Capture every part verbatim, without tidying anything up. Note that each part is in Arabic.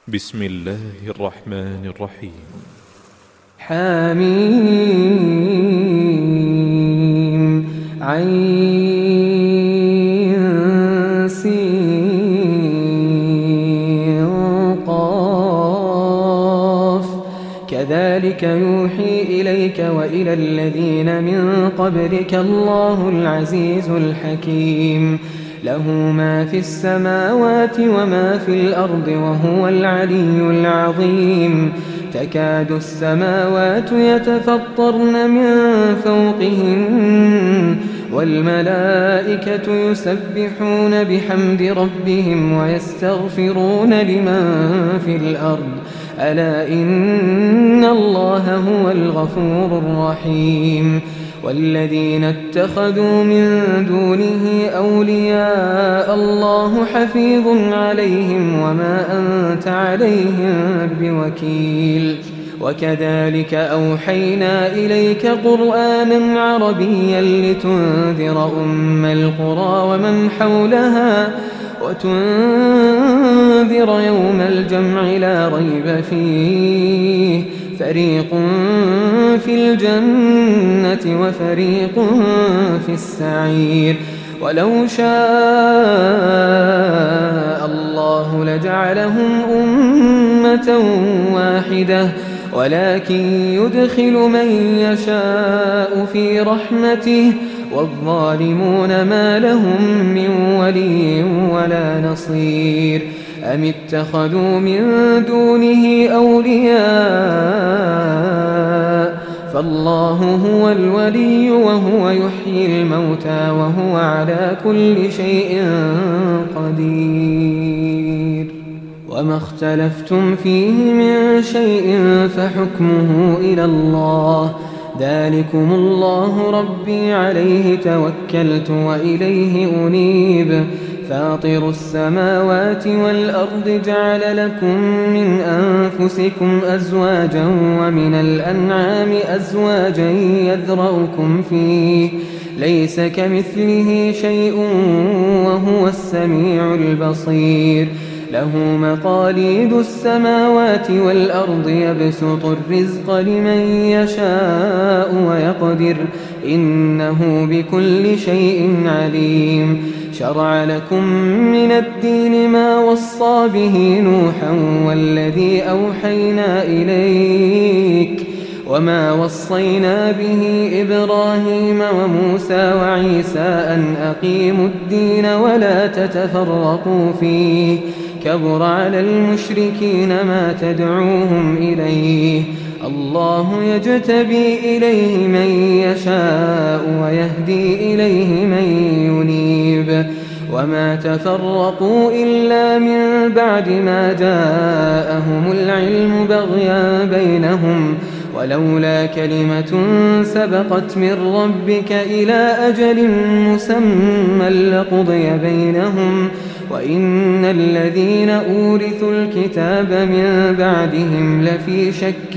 بسم الله الرحمن الرحيم. حميم عين سين قاف كذلك يوحي إليك وإلى الذين من قبلك الله العزيز الحكيم له ما في السماوات وما في الأرض وهو العلي العظيم تكاد السماوات يتفطرن من فوقهن والملائكة يسبحون بحمد ربهم ويستغفرون لمن في الأرض ألا إن الله هو الغفور الرحيم والذين اتخذوا من دونه أولياء الله حفيظ عليهم وما أنت عليهم بوكيل وكذلك أوحينا إليك قرآنا عربيا لتنذر أم القرى ومن حولها وتنذر يوم الجمع لا ريب فيه فريق في الجنة وفريق في السعير ولو شاء الله لجعلهم أمة واحدة ولكن يدخل من يشاء في رحمته والظالمون ما لهم من ولي ولا نصير أم اتخذوا من دونه أولياء فالله هو الولي وهو يحيي الموتى وهو على كل شيء قدير وما اختلفتم فيه من شيء فحكمه إلى الله ذلكم الله ربي عليه توكلت وإليه أنيب فاطر السماوات والأرض جعل لكم من أنفسكم أزواجا ومن الأنعام أزواجا يذرأكم فيه ليس كمثله شيء وهو السميع البصير له مقاليد السماوات والأرض يبسط الرزق لمن يشاء ويقدر إنه بكل شيء عليم شرع لكم من الدين ما وصى به نوحا والذي أوحينا إليك وما وصينا به إبراهيم وموسى وعيسى أن أقيموا الدين ولا تتفرقوا فيه كبر على المشركين ما تدعوهم إليه الله يجتبي إليه من يشاء ويهدي إليه من ينيب وما تفرقوا إلا من بعد ما جاءهم العلم بغيا بينهم ولولا كلمة سبقت من ربك إلى أجل مسمى لقضي بينهم وإن الذين أورثوا الكتاب من بعدهم لفي شك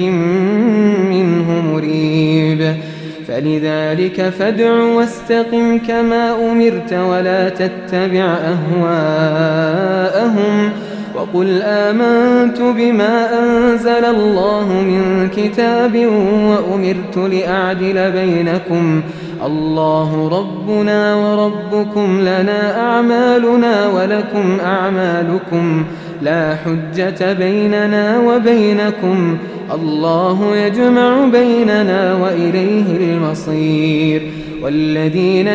منه مريب فلذلك فادع واستقم كما أمرت ولا تتبع أهواءهم وقل آمنت بما أنزل الله من كتاب وأمرت لأعدل بينكم الله ربنا وربكم لنا أعمالنا ولكم أعمالكم لا حجة بيننا وبينكم الله يجمع بيننا وإليه المصير والذين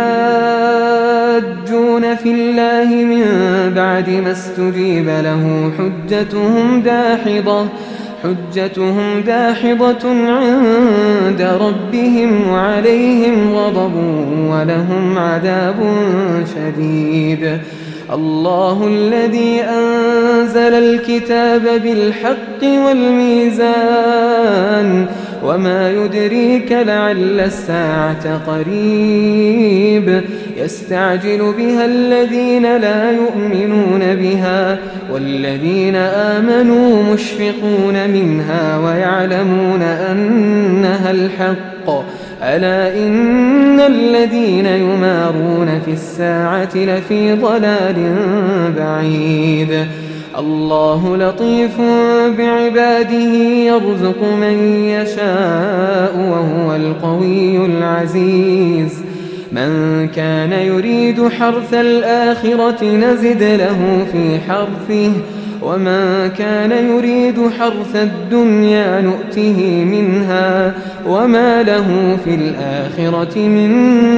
يحاجون في الله من بعد ما استجيب له حجتهم داحضة حجتهم داحضة عند ربهم وعليهم غضب ولهم عذاب شديد الله الذي أنزل الكتاب بالحق والميزان وما يدريك لعل الساعة قريب يستعجل بها الذين لا يؤمنون بها والذين آمنوا مشفقون منها ويعلمون أنها الحق ألا إن الذين يمارون في الساعة لفي ضلال بعيد الله لطيف بعباده يرزق من يشاء وهو القوي العزيز من كان يريد حرث الآخرة نزد له في حرثه ومن كان يريد حرث الدنيا نؤته منها وما له في الآخرة من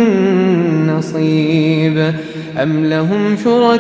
نصيب أم لهم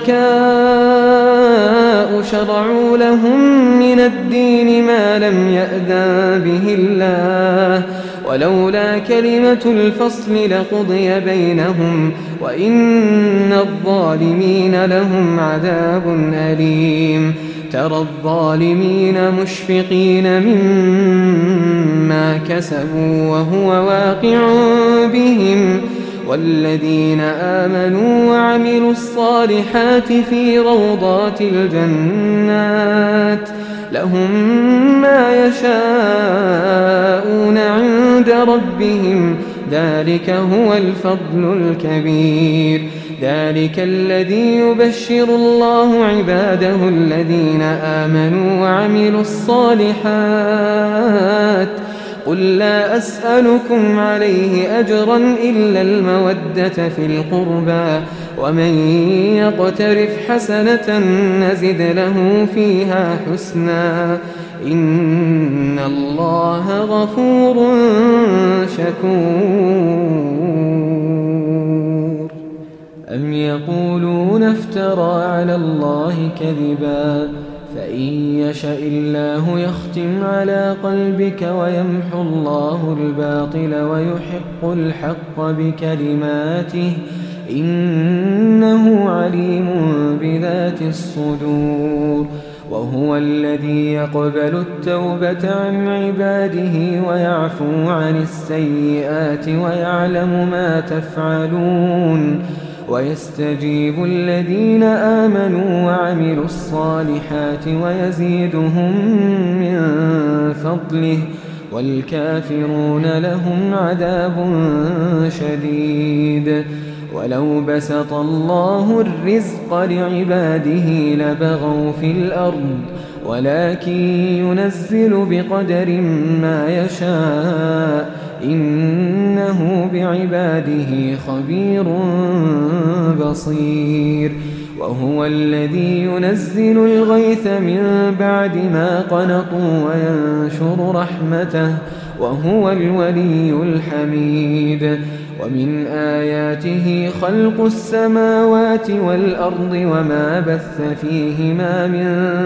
شركاء شرعوا لهم من الدين ما لم يأذن به الله ولولا كلمة الفصل لقضي بينهم وإن الظالمين لهم عذاب أليم ترى الظالمين مشفقين مما كسبوا وهو واقع بهم والذين آمنوا وعملوا الصالحات في روضات الجنات لهم ما يشاءون عند ربهم ذلك هو الفضل الكبير ذلك الذي يبشر الله عباده الذين آمنوا وعملوا الصالحات قل لا أسألكم عليه أجرا إلا المودة في القربى ومن يقترف حسنة نزد له فيها حسنا إن الله غفور شكور أم يقولون افترى على الله كذبا فإن يشأ الله يختم على قلبك ويمحو الله الباطل ويحق الحق بكلماته إنه عليم بذات الصدور وهو الذي يقبل التوبة عن عباده ويعفو عن السيئات ويعلم ما تفعلون ويستجيب الذين آمنوا وعملوا الصالحات ويزيدهم من فضله والكافرون لهم عذاب شديد ولو بسط الله الرزق لعباده لبغوا في الأرض ولكن ينزل بقدر ما يشاء إنه بعباده خبير بصير وهو الذي ينزل الغيث من بعد ما قنطوا وينشر رحمته وهو الولي الحميد ومن آياته خلق السماوات والأرض وما بث فيهما من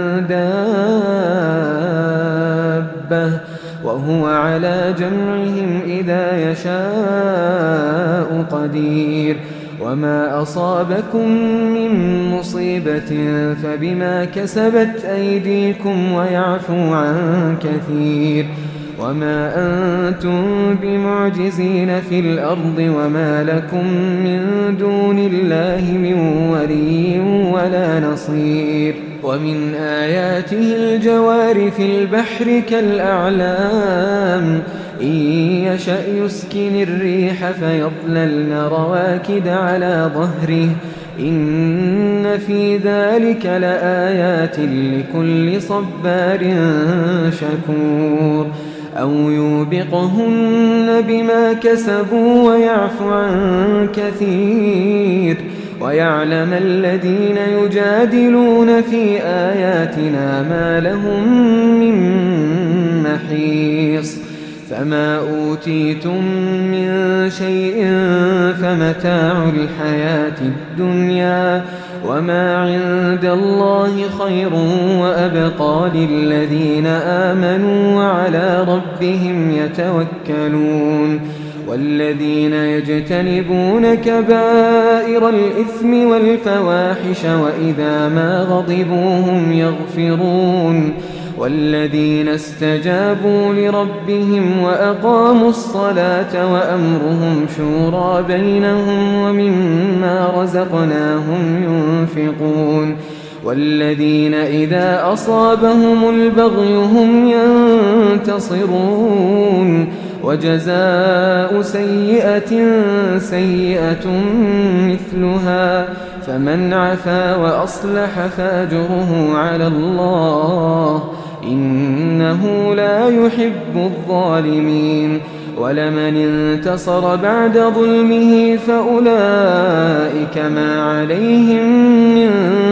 دابة وهو على جمعهم إذا يشاء قدير وما أصابكم من مصيبة فبما كسبت أيديكم ويعفو عن كثير وما أنتم بمعجزين في الأرض وما لكم من دون الله من ولي ولا نصير ومن آياته الجوار في البحر كالأعلام إن يشأ يسكن الريح فيظللن رواكد على ظهره إن في ذلك لآيات لكل صبار شكور أو يوبقهن بما كسبوا ويعفو عن كثير ويعلم الذين يجادلون في آياتنا ما لهم من محيص فما أوتيتم من شيء فمتاع الحياة الدنيا وما عند الله خير وأبقى للذين آمنوا وعلى ربهم يتوكلون والذين يجتنبون كبائر الإثم والفواحش وإذا ما غضبوا هم يغفرون والذين استجابوا لربهم وأقاموا الصلاة وأمرهم شورى بينهم ومما رزقناهم ينفقون والذين إذا أصابهم البغي هم ينتصرون وجزاء سيئة سيئة مثلها فمن عفا وأصلح فأجره على الله إنه لا يحب الظالمين. ولمن انتصر بعد ظلمه فأولئك ما عليهم من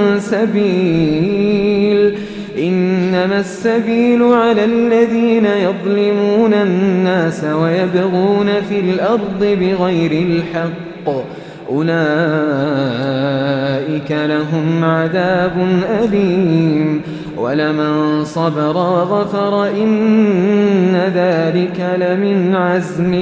سبيل إنما السبيل على الذين يظلمون الناس ويبغون في الأرض بغير الحق أولئك لهم عذاب أليم. ولمن صبر وغفر إن ذلك لمن عزم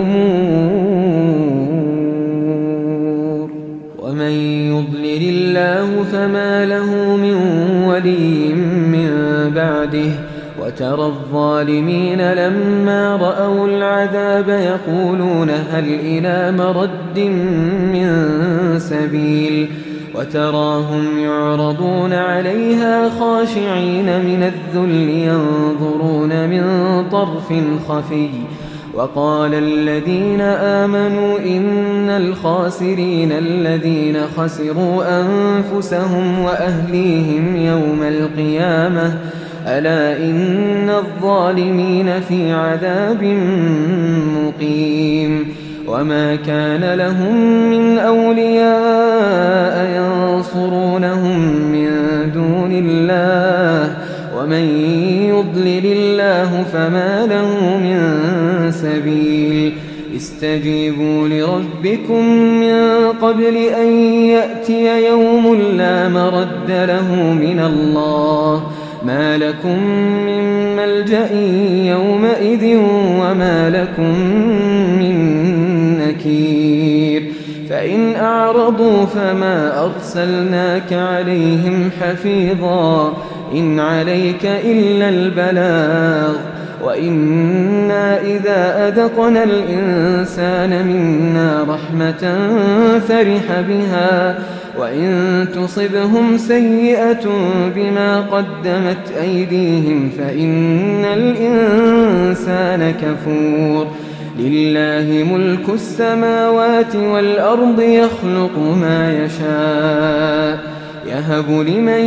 الأمور. ومن يضلل الله فما له من ولي من بعده وترى الظالمين لما رأوا العذاب يقولون هل إلى مرد من سبيل وتراهم يعرضون عليها خاشعين من الذل ينظرون من طرف خفي. وقال الذين آمنوا إن الخاسرين الذين خسروا أنفسهم وأهليهم يوم القيامة ألا إن الظالمين في عذاب مقيم. وما كان لهم من أولياء ينصرونهم من دون الله ومن يضلل الله فما له من سبيل. استجيبوا لربكم من قبل أن يأتي يوم لا مرد له من الله ما لكم من ملجأ يومئذ وما لكم من نكير. فإن أعرضوا فما أرسلناك عليهم حفيظا إن عليك إلا البلاغ وإنا إذا أذقنا الإنسان منا رحمة فرح بها وإن تصبهم سيئة بما قدمت أيديهم فإن الإنسان كفور. لله ملك السماوات والأرض يخلق ما يشاء يهب لمن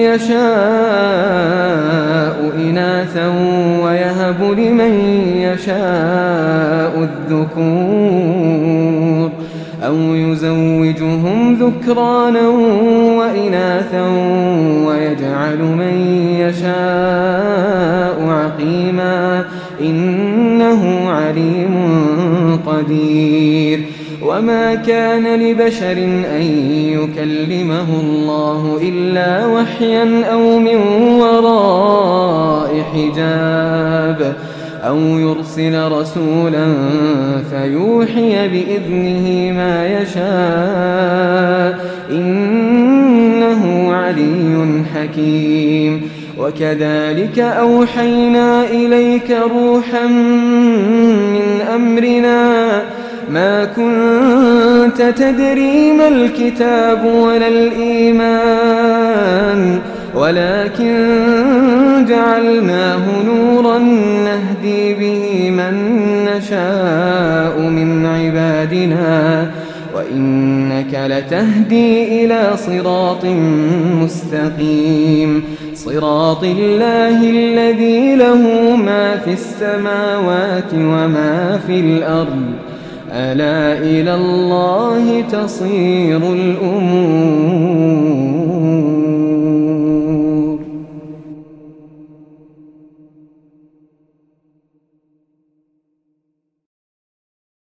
يشاء إناثا ويهب لمن يشاء الذكور أو يزوجهم ذكرانا وإناثا ويجعل من يشاء عقيما إنه عليم قدير. وما كان لبشر أن يكلمه الله إلا وحيا أو من وراء حجاب أو يرسل رسولا فيوحي بإذنه ما يشاء إنه علي حكيم. وكذلك أوحينا إليك روحا من أمرنا ما كنت تدري ما الكتاب ولا الإيمان ولكن جعلناه نورا نهدي به من نشاء من عبادنا وإنك لتهدي إلى صراط مستقيم صراط الله الذي له ما في السماوات وما في الأرض ألا إلى الله تصير الأمور.